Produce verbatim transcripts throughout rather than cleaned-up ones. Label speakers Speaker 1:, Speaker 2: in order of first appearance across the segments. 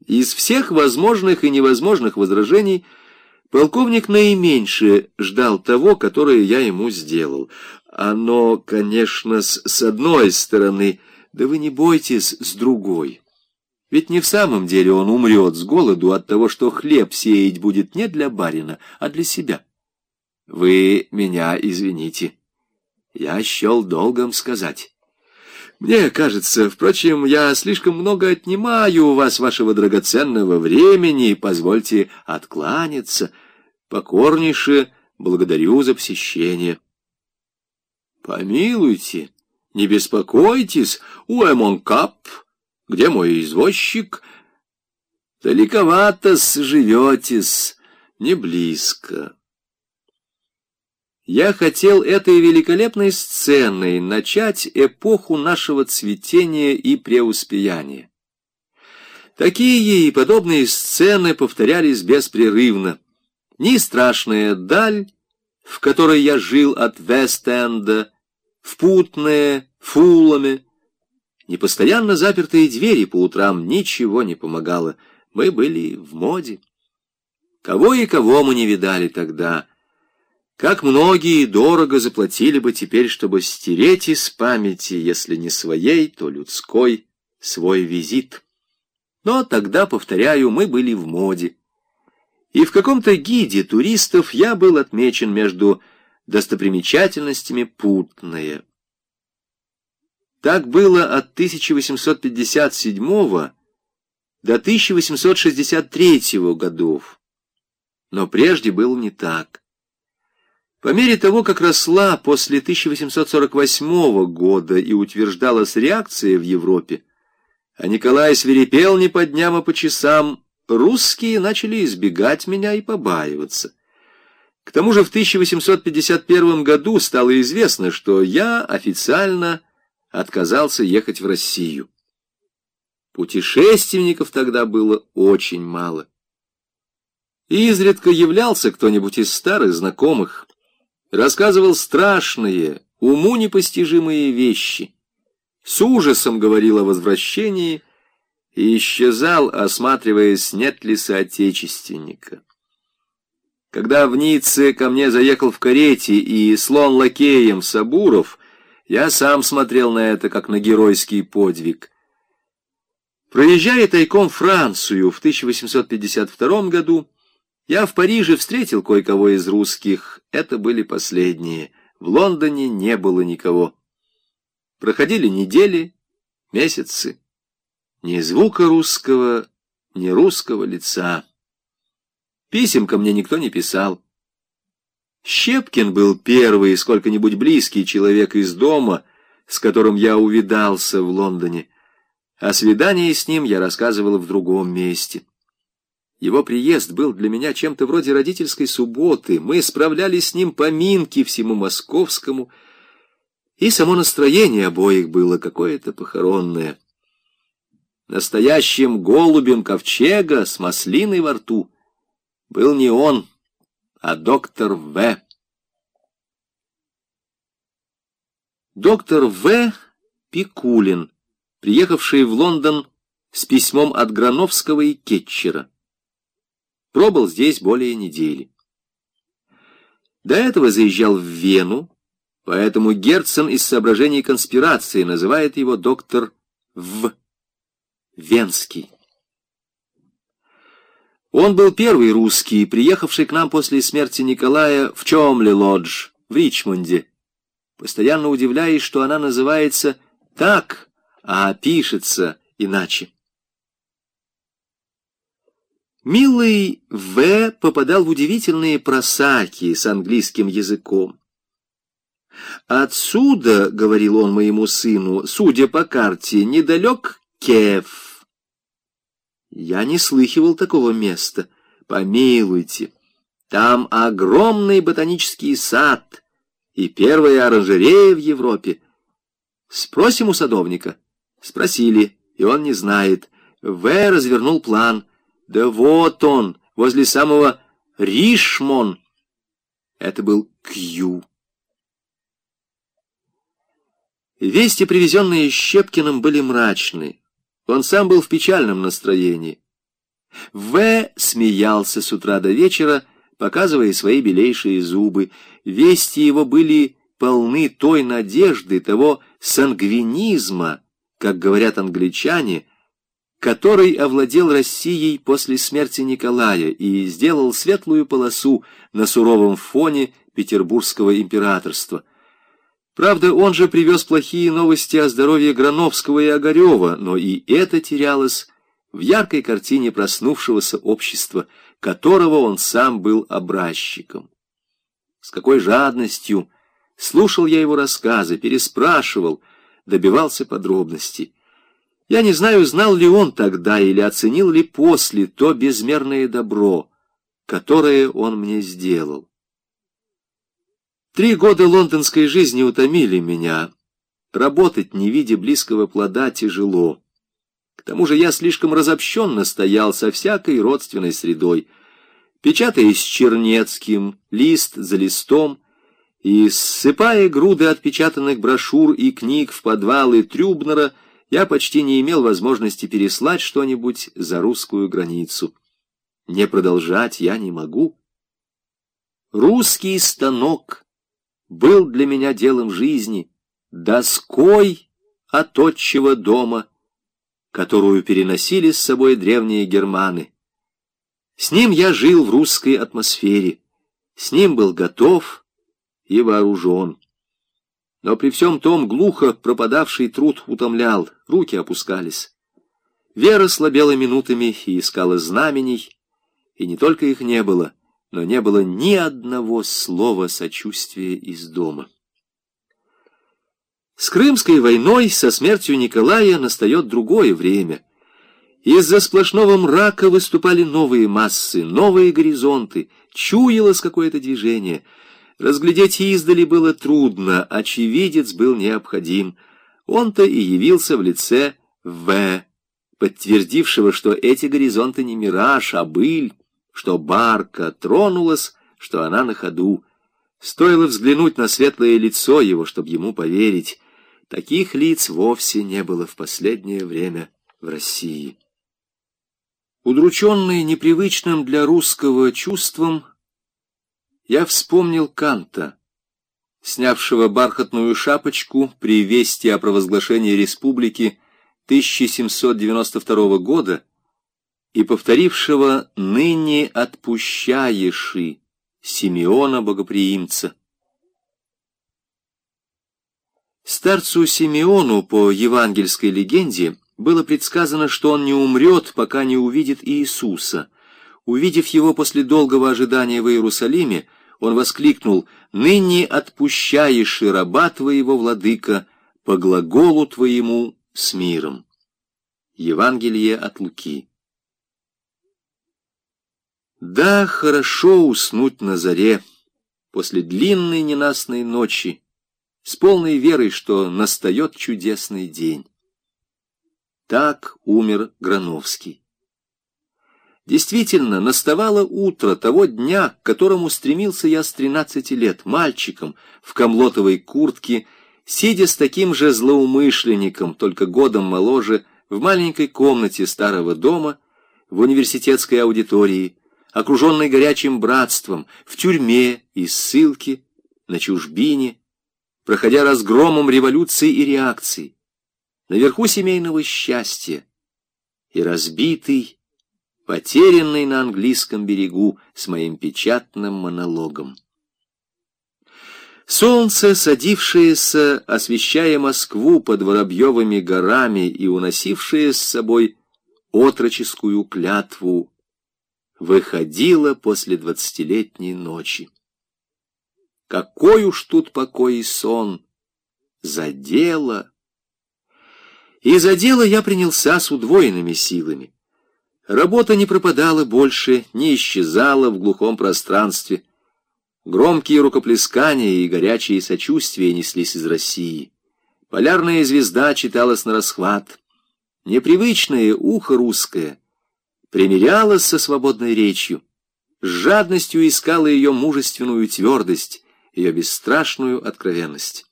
Speaker 1: Из всех возможных и невозможных возражений полковник наименьше ждал того, которое я ему сделал. Оно, конечно, с, с одной стороны, да вы не бойтесь, с другой. Ведь не в самом деле он умрет с голоду от того, что хлеб сеять будет не для барина, а для себя. Вы меня извините. Я счел долгом сказать. Мне кажется, впрочем, я слишком много отнимаю у вас вашего драгоценного времени, позвольте откланяться. Покорнейше благодарю за посещение. Помилуйте, не беспокойтесь, уэмон кап, где мой извозчик? Далековато-с живете-с, не близко. Я хотел этой великолепной сценой начать эпоху нашего цветения и преуспеяния. Такие и подобные сцены повторялись беспрерывно. Ни страшная даль, в которой я жил от Вест-Энда, в Путное, Фулламе, ни постоянно запертые двери по утрам, ничего не помогало. Мы были в моде. Кого и кого мы не видали тогда. Как многие дорого заплатили бы теперь, чтобы стереть из памяти, если не своей, то людской, свой визит. Но тогда, повторяю, мы были в моде. И в каком-то гиде туристов я был отмечен между достопримечательностями Путное. Так было от тысяча восемьсот пятьдесят седьмого до тысяча восемьсот шестьдесят третьего годов. Но прежде было не так. По мере того, как росла после тысяча восемьсот сорок восьмого года и утверждалась реакция в Европе, а Николай свирепел не по дням, а по часам, русские начали избегать меня и побаиваться. К тому же в тысяча восемьсот пятьдесят первом году стало известно, что я официально отказался ехать в Россию. Путешественников тогда было очень мало. Изредка являлся кто-нибудь из старых знакомых, рассказывал страшные, уму непостижимые вещи, с ужасом говорил о возвращении и исчезал, осматриваясь, нет ли соотечественника. Когда в Ницце ко мне заехал в карете и слон лакеем Сабуров, я сам смотрел на это, как на геройский подвиг. Проезжая тайком Францию в тысяча восемьсот пятьдесят втором году, я в Париже встретил кое-кого из русских, это были последние. В Лондоне не было никого. Проходили недели, месяцы. Ни звука русского, ни русского лица. Писем ко мне никто не писал. Щепкин был первый сколько-нибудь близкий человек из дома, с которым я увидался в Лондоне. О свидании с ним я рассказывал в другом месте. Его приезд был для меня чем-то вроде родительской субботы. Мы справляли с ним поминки всему московскому, и само настроение обоих было какое-то похоронное. Настоящим голубем ковчега с маслиной во рту был не он, а доктор В. Доктор В. Пикулин, приехавший в Лондон с письмом от Грановского и Кетчера. Пробыл здесь более недели. До этого заезжал в Вену, поэтому Герцен из соображений конспирации называет его доктор В. Венский. Он был первый русский, приехавший к нам после смерти Николая в Чомли-Лодж, в Ричмонде, постоянно удивляясь, что она называется так, а пишется иначе. Милый В. попадал в удивительные просаки с английским языком. Отсюда, — говорил он моему сыну, — судя по карте, недалек Киев. Я не слыхивал такого места. Помилуйте, там огромный ботанический сад и первая оранжерея в Европе. Спросим у садовника. Спросили, и он не знает. В. развернул план. Да вот он, возле самого Ришмон. Это был Кью. Вести, привезенные Щепкиным, были мрачны. Он сам был в печальном настроении. В. смеялся с утра до вечера, показывая свои белейшие зубы. Вести его были полны той надежды, того сангвинизма, как говорят англичане, который овладел Россией после смерти Николая и сделал светлую полосу на суровом фоне петербургского императорства. Правда, он же привез плохие новости о здоровье Грановского и Огарева, но и это терялось в яркой картине проснувшегося общества, которого он сам был образчиком. С какой жадностью слушал я его рассказы, переспрашивал, добивался подробностей. Я не знаю, знал ли он тогда или оценил ли после то безмерное добро, которое он мне сделал. Три года лондонской жизни утомили меня. Работать, не видя близкого плода, тяжело. К тому же я слишком разобщенно стоял со всякой родственной средой, печатаясь Чернецким, лист за листом, и, ссыпая груды отпечатанных брошюр и книг в подвалы Трюбнера, я почти не имел возможности переслать что-нибудь за русскую границу. Не продолжать я не могу. Русский станок был для меня делом жизни, доской от отчего дома, которую переносили с собой древние германы. С ним я жил в русской атмосфере, с ним был готов и вооружен. Но при всем том глухо пропадавший труд утомлял, руки опускались. Вера слабела минутами и искала знамений, и не только их не было, но не было ни одного слова сочувствия из дома. С Крымской войной, со смертью Николая, настает другое время. Из-за сплошного мрака выступали новые массы, новые горизонты, чуялось какое-то движение. Разглядеть издали было трудно, очевидец был необходим. Он-то и явился в лице В., подтвердившего, что эти горизонты не мираж, а быль, что барка тронулась, что она на ходу. Стоило взглянуть на светлое лицо его, чтобы ему поверить. Таких лиц вовсе не было в последнее время в России. Удрученный непривычным для русского чувством, я вспомнил Канта, снявшего бархатную шапочку при вести о провозглашении республики тысяча семьсот девяносто второго года и повторившего «ныне отпущаеши» Симеона Богоприимца. Старцу Симеону по евангельской легенде было предсказано, что он не умрет, пока не увидит Иисуса. Увидев его после долгого ожидания в Иерусалиме, он воскликнул: «Ныне отпущаешь и раба твоего, владыка, по глаголу твоему с миром». Евангелие от Луки. Да, хорошо уснуть на заре, после длинной ненастной ночи, с полной верой, что настает чудесный день. Так умер Грановский. Действительно, наставало утро того дня, к которому стремился я с тринадцати лет, мальчиком, в комлотовой куртке, сидя с таким же злоумышленником, только годом моложе, в маленькой комнате старого дома, в университетской аудитории, окруженной горячим братством, в тюрьме и ссылке, на чужбине, проходя разгромом революции и реакции, наверху семейного счастья и разбитый, потерянный на английском берегу с моим печатным монологом. Солнце, садившееся, освещая Москву под Воробьевыми горами и уносившее с собой отроческую клятву, выходило после двадцатилетней ночи. Какой уж тут покой и сон! За дело! И за дело я принялся с удвоенными силами. Работа не пропадала больше, не исчезала в глухом пространстве. Громкие рукоплескания и горячие сочувствия неслись из России. Полярная звезда читалась нарасхват. Непривычное ухо русское примирялось со свободной речью, с жадностью искало ее мужественную твердость, ее бесстрашную откровенность.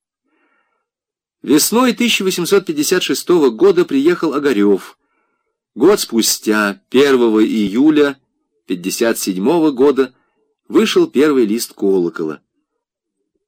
Speaker 1: Весной тысяча восемьсот пятьдесят шестого года приехал Огарев. Год спустя, первого июля пятьдесят седьмого года, вышел первый лист «Колокола».